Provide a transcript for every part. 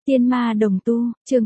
Tiên ma đồng tu, chương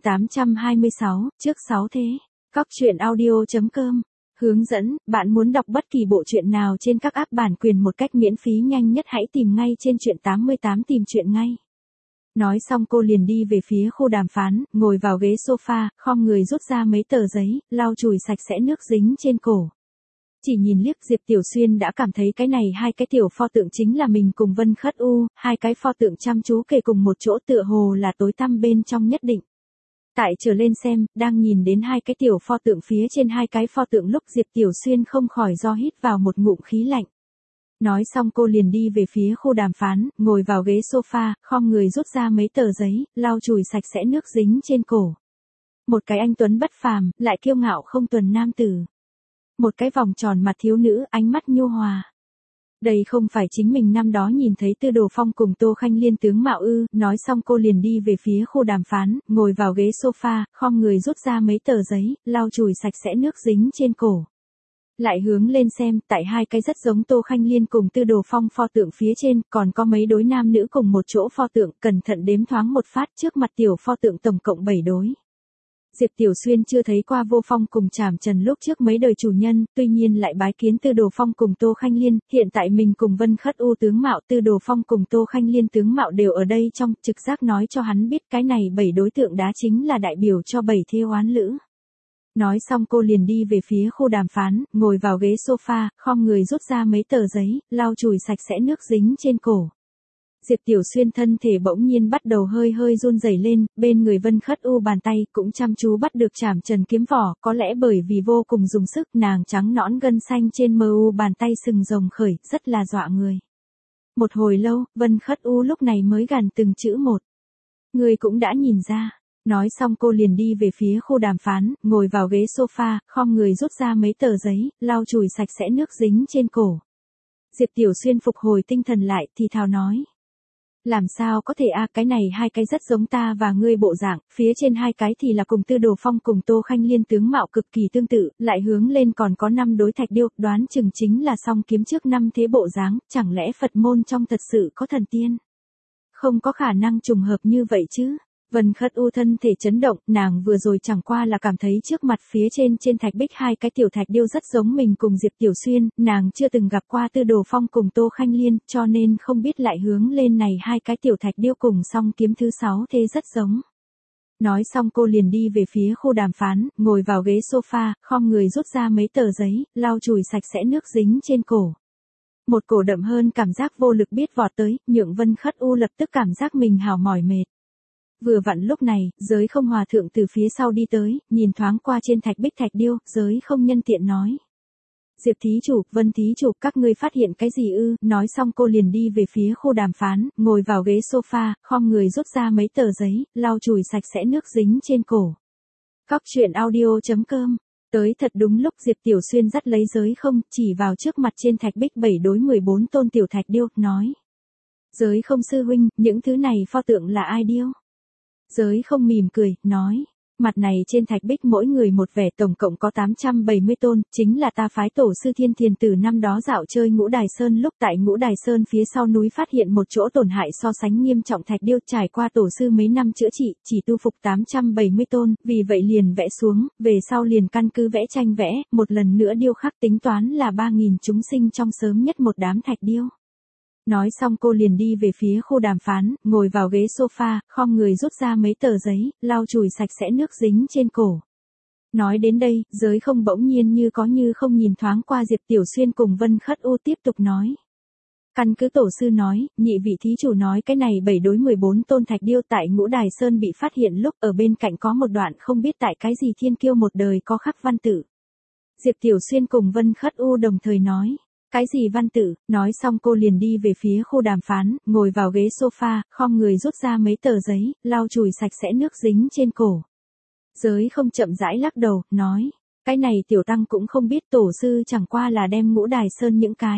826, trước 6 thế. Cóc truyện audio.com. Hướng dẫn, bạn muốn đọc bất kỳ bộ truyện nào trên các app bản quyền một cách miễn phí nhanh nhất hãy tìm ngay trên truyện 88 tìm truyện ngay. Nói xong cô liền đi về phía khu đàm phán, ngồi vào ghế sofa, khom người rút ra mấy tờ giấy, lau chùi sạch sẽ nước dính trên cổ. Chỉ nhìn liếc Diệp Tiểu Xuyên đã cảm thấy cái này hai cái tiểu pho tượng chính là mình cùng Vân Khất U, hai cái pho tượng chăm chú kề cùng một chỗ tựa hồ là tối tăm bên trong nhất định. Tại trở lên xem, đang nhìn đến hai cái tiểu pho tượng phía trên hai cái pho tượng lúc Diệp Tiểu Xuyên không khỏi do hít vào một ngụm khí lạnh. Nói xong cô liền đi về phía khu đàm phán, ngồi vào ghế sofa, khom người rút ra mấy tờ giấy, lau chùi sạch sẽ nước dính trên cổ. Một cái anh tuấn bất phàm, lại kiêu ngạo không tuần nam tử. Một cái vòng tròn mặt thiếu nữ, ánh mắt nhu hòa. Đây không phải chính mình năm đó nhìn thấy Tư Đồ Phong cùng Tô Khanh Liên tướng mạo ư. Nói xong cô liền đi về phía khu đàm phán, ngồi vào ghế sofa, khom người rút ra mấy tờ giấy, lau chùi sạch sẽ nước dính trên cổ. Lại hướng lên xem, tại hai cái rất giống Tô Khanh Liên cùng Tư Đồ Phong pho tượng phía trên, còn có mấy đối nam nữ cùng một chỗ pho tượng, cẩn thận đếm thoáng một phát, trước mặt tiểu pho tượng tổng cộng 7 đối. Diệp Tiểu Xuyên chưa thấy qua Vô Phong cùng Trảm Trần lúc trước mấy đời chủ nhân, tuy nhiên lại bái kiến Tư Đồ Phong cùng Tô Khanh Liên, hiện tại mình cùng Vân Khất U tướng mạo, Tư Đồ Phong cùng Tô Khanh Liên tướng mạo đều ở đây trong, trực giác nói cho hắn biết cái này 7 đối tượng đá chính là đại biểu cho 7 thê oán lữ. Nói xong cô liền đi về phía khu đàm phán, ngồi vào ghế sofa, khom người rút ra mấy tờ giấy, lau chùi sạch sẽ nước dính trên cổ. Diệp Tiểu Xuyên thân thể bỗng nhiên bắt đầu hơi hơi run rẩy lên, bên người Vân Khất U bàn tay cũng chăm chú bắt được Trảm Trần kiếm vỏ, có lẽ bởi vì vô cùng dùng sức nàng trắng nõn gân xanh trên mờ u bàn tay sừng rồng khởi, rất là dọa người. Một hồi lâu, Vân Khất U lúc này mới gằn từng chữ một. Người cũng đã nhìn ra. Nói xong cô liền đi về phía khu đàm phán, ngồi vào ghế sofa, khom người rút ra mấy tờ giấy, lau chùi sạch sẽ nước dính trên cổ. Diệp Tiểu Xuyên phục hồi tinh thần lại thì thào nói. Làm sao có thể cái này hai cái rất giống ta và ngươi bộ dạng, phía trên hai cái thì là cùng Tư Đồ Phong cùng Tô Khanh Liên tướng mạo cực kỳ tương tự, lại hướng lên còn có 5 đối thạch điêu, đoán chừng chính là song kiếm trước 5 thế bộ dáng, chẳng lẽ Phật môn trong thật sự có thần tiên? Không có khả năng trùng hợp như vậy chứ. Vân Khất U thân thể chấn động, nàng vừa rồi chẳng qua là cảm thấy trước mặt phía trên thạch bích hai cái tiểu thạch điêu rất giống mình cùng Diệp Tiểu Xuyên, nàng chưa từng gặp qua Tư Đồ Phong cùng Tô Khanh Liên, cho nên không biết lại hướng lên này hai cái tiểu thạch điêu cùng song kiếm thứ 6 thế rất giống. Nói xong cô liền đi về phía khu đàm phán, ngồi vào ghế sofa, khom người rút ra mấy tờ giấy, lau chùi sạch sẽ nước dính trên cổ. Một cổ đậm hơn cảm giác vô lực biết vọt tới, nhượng Vân Khất U lập tức cảm giác mình hào mỏi mệt. Vừa vặn lúc này, Giới Không hòa thượng từ phía sau đi tới, nhìn thoáng qua trên thạch bích thạch điêu, Giới Không nhân tiện nói. Diệp thí chủ, Vân thí chủ, các ngươi phát hiện cái gì ư? Nói xong cô liền đi về phía khu đàm phán, ngồi vào ghế sofa, khom người rút ra mấy tờ giấy, lau chùi sạch sẽ nước dính trên cổ. Cóc truyện audio.com. Tới thật đúng lúc Diệp Tiểu Xuyên dắt lấy Giới Không, chỉ vào trước mặt trên thạch bích 7 đối 14 tôn tiểu thạch điêu, nói. Giới Không sư huynh, những thứ này pho tượng là ai điêu? Giới Không mỉm cười, nói, mặt này trên thạch bích mỗi người một vẻ tổng cộng có 870 tôn, chính là ta phái tổ sư Thiên Thiền Tử năm đó dạo chơi Ngũ Đài Sơn lúc tại Ngũ Đài Sơn phía sau núi phát hiện một chỗ tổn hại so sánh nghiêm trọng thạch điêu trải qua tổ sư mấy năm chữa trị, chỉ tu phục 870 tôn, vì vậy liền vẽ xuống, về sau liền căn cứ vẽ tranh vẽ, một lần nữa điêu khắc tính toán là 3.000 chúng sinh trong sớm nhất một đám thạch điêu. Nói xong cô liền đi về phía khu đàm phán, ngồi vào ghế sofa, khom người rút ra mấy tờ giấy, lau chùi sạch sẽ nước dính trên cổ. Nói đến đây, Giới Không bỗng nhiên như có như không nhìn thoáng qua Diệp Tiểu Xuyên cùng Vân Khất U tiếp tục nói. Căn cứ tổ sư nói, nhị vị thí chủ nói cái này 7 đối 14 tôn thạch điêu tại Ngũ Đài Sơn bị phát hiện lúc ở bên cạnh có một đoạn không biết tại cái gì thiên kiêu một đời có khắc văn tự. Diệp Tiểu Xuyên cùng Vân Khất U đồng thời nói. Cái gì văn tự? Nói xong cô liền đi về phía khu đàm phán, ngồi vào ghế sofa, khom người rút ra mấy tờ giấy, lau chùi sạch sẽ nước dính trên cổ. Giới Không chậm rãi lắc đầu, nói, cái này tiểu tăng cũng không biết tổ sư chẳng qua là đem Ngũ Đài Sơn những cái.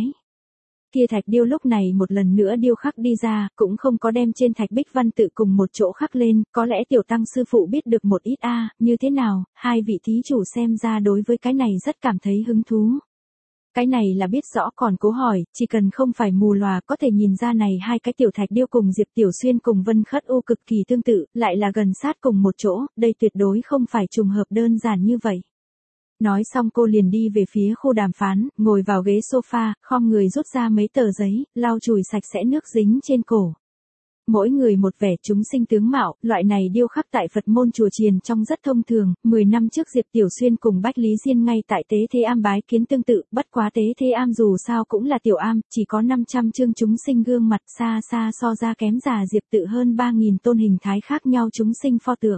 Kia thạch điêu lúc này một lần nữa điêu khắc đi ra, cũng không có đem trên thạch bích văn tự cùng một chỗ khắc lên, có lẽ tiểu tăng sư phụ biết được một ít như thế nào, hai vị thí chủ xem ra đối với cái này rất cảm thấy hứng thú. Cái này là biết rõ còn cố hỏi, chỉ cần không phải mù lòa có thể nhìn ra này hai cái tiểu thạch điêu cùng Diệp Tiểu Xuyên cùng Vân Khất U cực kỳ tương tự, lại là gần sát cùng một chỗ, đây tuyệt đối không phải trùng hợp đơn giản như vậy. Nói xong cô liền đi về phía khu đàm phán, ngồi vào ghế sofa, khom người rút ra mấy tờ giấy, lau chùi sạch sẽ nước dính trên cổ. Mỗi người một vẻ chúng sinh tướng mạo, loại này điêu khắc tại Phật môn chùa chiền trong rất thông thường, 10 năm trước Diệp Tiểu Xuyên cùng Bách Lý Diên ngay tại Tế Thế Am bái kiến tương tự, bất quá Tế Thế Am dù sao cũng là tiểu am, chỉ có 500 chương chúng sinh gương mặt xa xa so ra kém già Diệp tự hơn 3.000 tôn hình thái khác nhau chúng sinh pho tượng.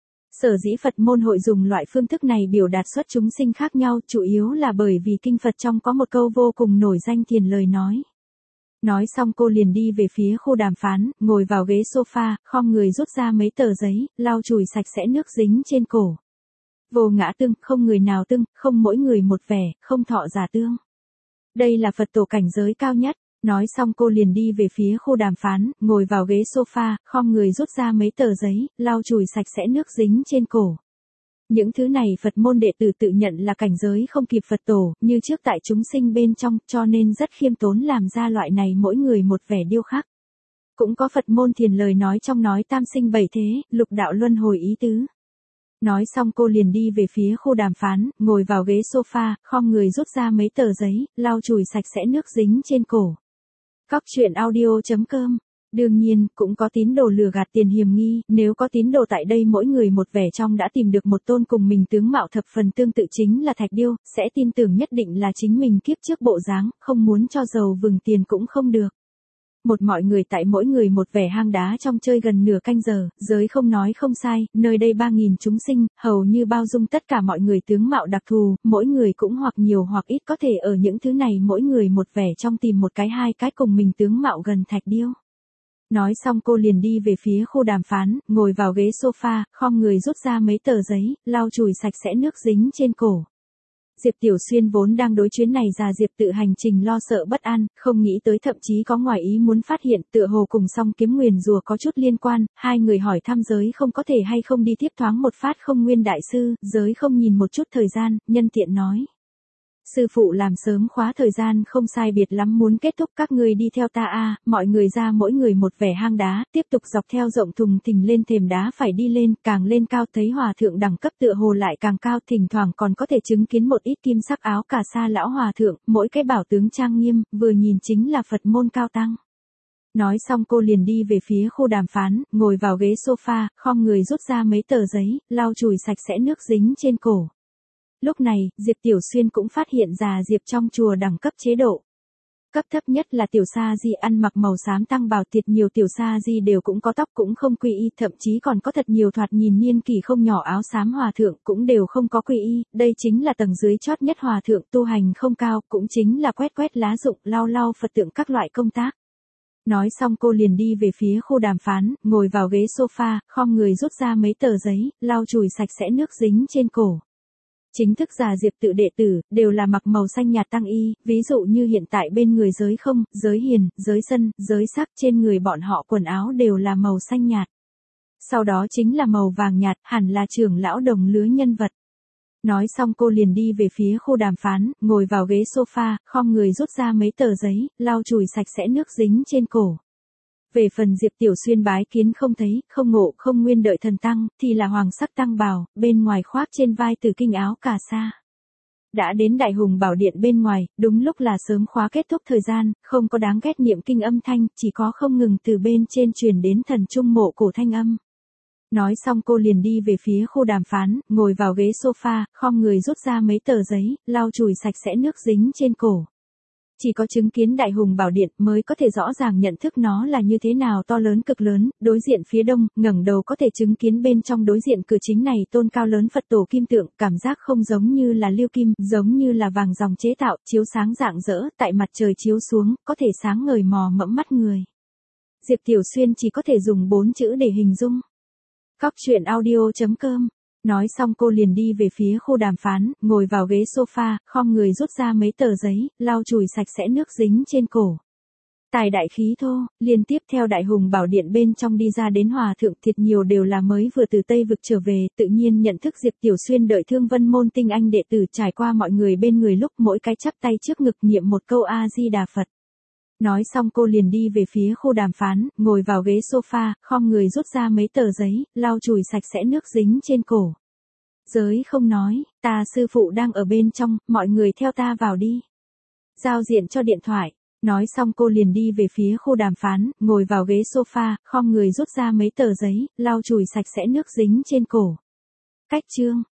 Sở dĩ Phật môn hội dùng loại phương thức này biểu đạt xuất chúng sinh khác nhau chủ yếu là bởi vì kinh Phật trong có một câu vô cùng nổi danh thiền lời nói. Nói xong cô liền đi về phía khu đàm phán, ngồi vào ghế sofa, khom người rút ra mấy tờ giấy, lau chùi sạch sẽ nước dính trên cổ. Vô ngã tương, không người nào tương, không mỗi người một vẻ, không thọ giả tương. Đây là Phật tổ cảnh giới cao nhất. Nói xong cô liền đi về phía khu đàm phán, ngồi vào ghế sofa, khom người rút ra mấy tờ giấy, lau chùi sạch sẽ nước dính trên cổ. Những thứ này Phật môn đệ tử tự nhận là cảnh giới không kịp Phật tổ, như trước tại chúng sinh bên trong, cho nên rất khiêm tốn làm ra loại này mỗi người một vẻ điêu khắc. Cũng có Phật môn thiền lời nói trong nói tam sinh bảy thế, lục đạo luân hồi ý tứ. Nói xong cô liền đi về phía khu đàm phán, ngồi vào ghế sofa, khom người rút ra mấy tờ giấy, lau chùi sạch sẽ nước dính trên cổ. Cóc truyện audio.com. Đương nhiên, cũng có tín đồ lừa gạt tiền hiềm nghi, nếu có tín đồ tại đây mỗi người một vẻ trong đã tìm được một tôn cùng mình tướng mạo thập phần tương tự chính là thạch điêu, sẽ tin tưởng nhất định là chính mình kiếp trước bộ dáng, không muốn cho giàu vừng tiền cũng không được. Một mọi người tại mỗi người một vẻ hang đá trong chơi gần nửa canh giờ, giới không nói không sai, nơi đây 3.000 chúng sinh, hầu như bao dung tất cả mọi người tướng mạo đặc thù, mỗi người cũng hoặc nhiều hoặc ít có thể ở những thứ này mỗi người một vẻ trong tìm một cái hai cái cùng mình tướng mạo gần thạch điêu. Nói xong cô liền đi về phía khu đàm phán, ngồi vào ghế sofa, khom người rút ra mấy tờ giấy, lau chùi sạch sẽ nước dính trên cổ. Diệp Tiểu Xuyên vốn đang đối chuyến này già Diệp tự hành trình lo sợ bất an, không nghĩ tới thậm chí có ngoài ý muốn phát hiện tựa hồ cùng song kiếm nguyền rùa có chút liên quan, hai người hỏi thăm giới không có thể hay không đi tiếp thoáng một phát không nguyên đại sư, giới không nhìn một chút thời gian, nhân tiện nói. Sư phụ làm sớm khóa thời gian không sai biệt lắm muốn kết thúc các ngươi đi theo ta mọi người ra mỗi người một vẻ hang đá, tiếp tục dọc theo rộng thùng thình lên thềm đá phải đi lên, càng lên cao thấy hòa thượng đẳng cấp tựa hồ lại càng cao, thỉnh thoảng còn có thể chứng kiến một ít kim sắc áo cà sa lão hòa thượng, mỗi cái bảo tướng trang nghiêm, vừa nhìn chính là Phật môn cao tăng. Nói xong cô liền đi về phía khu đàm phán, ngồi vào ghế sofa, khom người rút ra mấy tờ giấy, lau chùi sạch sẽ nước dính trên cổ. Lúc này, Diệp Tiểu Xuyên cũng phát hiện già Diệp trong chùa đẳng cấp chế độ. Cấp thấp nhất là tiểu sa di ăn mặc màu xám tăng bào, tiệt nhiều tiểu sa di đều cũng có tóc cũng không quy y, thậm chí còn có thật nhiều thoạt nhìn niên kỷ không nhỏ áo xám hòa thượng cũng đều không có quy y, đây chính là tầng dưới chót nhất hòa thượng, tu hành không cao, cũng chính là quét quét lá rụng, lau lau Phật tượng các loại công tác. Nói xong cô liền đi về phía khu đàm phán, ngồi vào ghế sofa, khom người rút ra mấy tờ giấy, lau chùi sạch sẽ nước dính trên cổ. Chính thức già Diệp tự đệ tử, đều là mặc màu xanh nhạt tăng y, ví dụ như hiện tại bên người giới không, giới hiền, giới sân, giới sắc, trên người bọn họ quần áo đều là màu xanh nhạt. Sau đó chính là màu vàng nhạt, hẳn là trưởng lão đồng lứa nhân vật. Nói xong cô liền đi về phía khu đàm phán, ngồi vào ghế sofa, khom người rút ra mấy tờ giấy, lau chùi sạch sẽ nước dính trên cổ. Về phần Diệp Tiểu Xuyên bái kiến không thấy, không ngộ, không nguyên đợi thần tăng, thì là hoàng sắc tăng bào, bên ngoài khoác trên vai từ kinh áo cà sa. Đã đến Đại Hùng Bảo Điện bên ngoài, đúng lúc là sớm khóa kết thúc thời gian, không có đáng ghét niệm kinh âm thanh, chỉ có không ngừng từ bên trên truyền đến thần trung mộ cổ thanh âm. Nói xong cô liền đi về phía khu đàm phán, ngồi vào ghế sofa, khom người rút ra mấy tờ giấy, lau chùi sạch sẽ nước dính trên cổ. Chỉ có chứng kiến Đại Hùng Bảo Điện mới có thể rõ ràng nhận thức nó là như thế nào to lớn cực lớn, đối diện phía đông, ngẩng đầu có thể chứng kiến bên trong đối diện cửa chính này tôn cao lớn Phật tổ kim tượng, cảm giác không giống như là lưu kim, giống như là vàng dòng chế tạo, chiếu sáng rạng rỡ, tại mặt trời chiếu xuống, có thể sáng ngời mò mẫm mắt người. Diệp Tiểu Xuyên chỉ có thể dùng 4 chữ để hình dung. Cóc truyện audio.com. Nói xong cô liền đi về phía khu đàm phán, ngồi vào ghế sofa, khom người rút ra mấy tờ giấy, lau chùi sạch sẽ nước dính trên cổ. Tài đại khí thô, liên tiếp theo Đại Hùng Bảo Điện bên trong đi ra đến hòa thượng thiệt nhiều đều là mới vừa từ Tây Vực trở về, tự nhiên nhận thức Diệp Tiểu Xuyên đợi Thương Vân môn tinh anh đệ tử trải qua mọi người bên người lúc mỗi cái chắp tay trước ngực niệm một câu A-di-đà Phật. Nói xong cô liền đi về phía khu đàm phán, ngồi vào ghế sofa, khom người rút ra mấy tờ giấy, lau chùi sạch sẽ nước dính trên cổ. Giới không nói, ta sư phụ đang ở bên trong, mọi người theo ta vào đi. Giao diện cho điện thoại. Nói xong cô liền đi về phía khu đàm phán, ngồi vào ghế sofa, khom người rút ra mấy tờ giấy, lau chùi sạch sẽ nước dính trên cổ. Cách chương.